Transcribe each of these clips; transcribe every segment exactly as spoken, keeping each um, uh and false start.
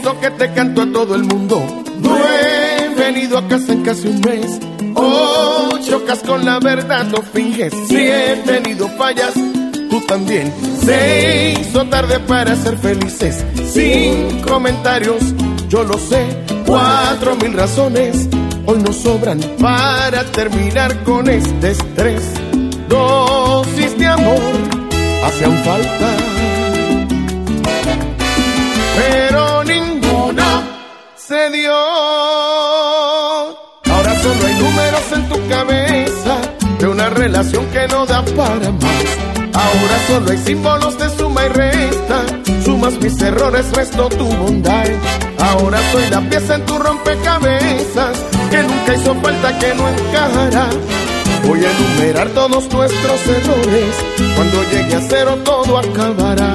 eso que te canto a todo el mundo. No he venido a casa en casi un mes. Oh, chocas con la verdad, no finges. Si he tenido fallas, tú también. Se hizo tarde para ser felices. Sin comentarios, yo lo sé. Cuatro mil razones hoy nos sobran para terminar con este estrés. Dosis de amor hacían falta, pero ninguna se dio. Ahora solo hay números en tu cabeza de una relación que no da para más. Ahora solo hay símbolos de suma y resta. Sumas mis errores, resto tu bondad. Ahora soy la pieza en tu rompecabezas que nunca hizo falta, que no encajará. Voy a enumerar todos nuestros errores. Cuando llegue a cero todo acabará.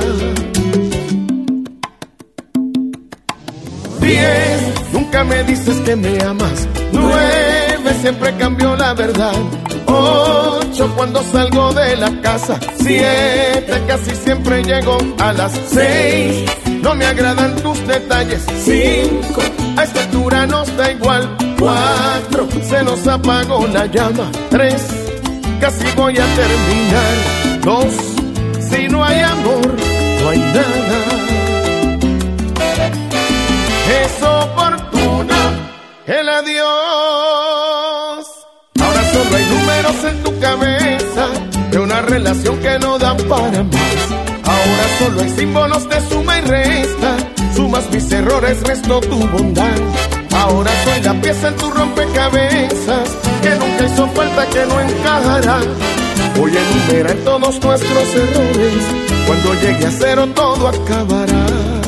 Diez, nunca me dices que me amas. Nueve, siempre cambió la verdad. Ocho, cuando salgo de la casa. Siete, casi siempre llego a las seis. No me agradan tus detalles. Cinco, a esta altura nos da igual. Cuatro, se nos apagó la llama. Tres, casi voy a terminar. Dos, si no hay amor, no hay nada. Es oportuna el adiós. Ahora solo hay números en tu cabeza de una relación que no da para más. Ahora solo hay símbolos de suma y resta. Sumas mis errores, resto tu bondad. Ahora soy la pieza en tu rompecabezas que nunca hizo falta, que no encajará. Voy a enumerar todos nuestros errores. Cuando llegue a cero todo acabará.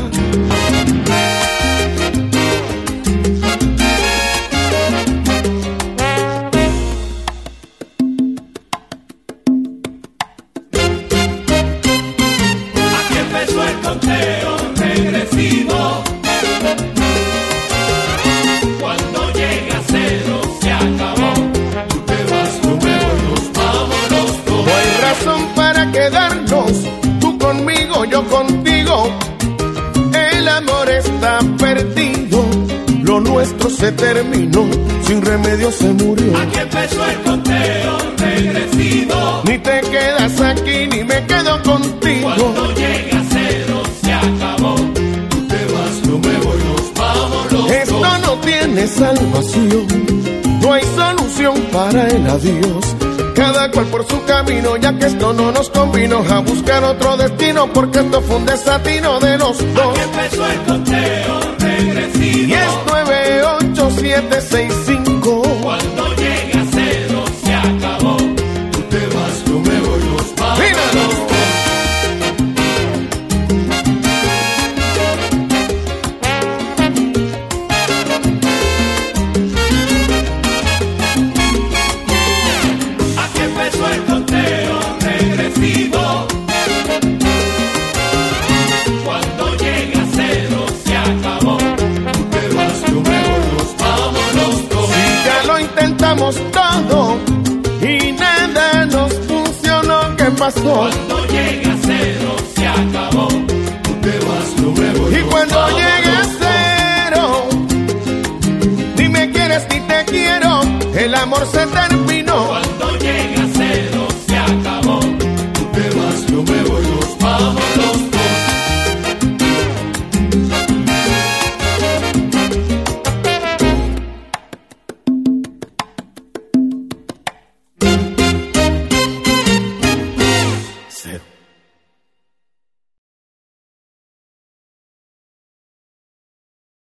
Tú conmigo, yo contigo. El amor está perdido. Lo nuestro se terminó. Sin remedio se murió. Aquí empezó el conteo regresivo. Ni te quedas aquí ni me quedo contigo. Cuando llega a cero se acabó. Tú te vas, yo me voy, nos vamos los dos. Esto no tiene salvación. No hay solución para el adiós. Cada cual por su camino, ya que esto no nos convino. A buscar otro destino, porque esto fue un desatino de los dos. Aquí empezó el conteo regresivo. diez, nueve, ocho, siete, seis, cinco. Cuando llega a cero se acabó. Tú te vas, yo me voy, nos vamos los dos. Todo y nada nos funcionó. ¿Qué pasó? Cuando llega a cero se acabó. Tú te vas, yo me voy. Y cuando llega a cero, ni me quieres ni te quiero. El amor se termina.